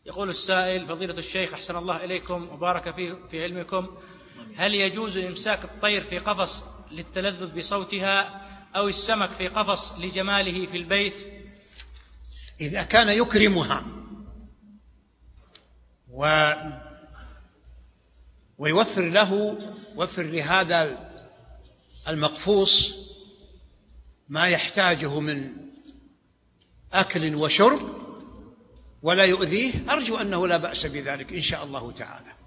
يقول السائل: فضيلة الشيخ أحسن الله إليكم وبارك في علمكم، هل يجوز إمساك الطير في قفص للتلذذ بصوتها، أو السمك في قفص لجماله في البيت؟ إذا كان يكرمها ويوفر لهذا المقفوص ما يحتاجه من أكل وشرب ولا يؤذيه، أرجو أنه لا بأس بذلك إن شاء الله تعالى.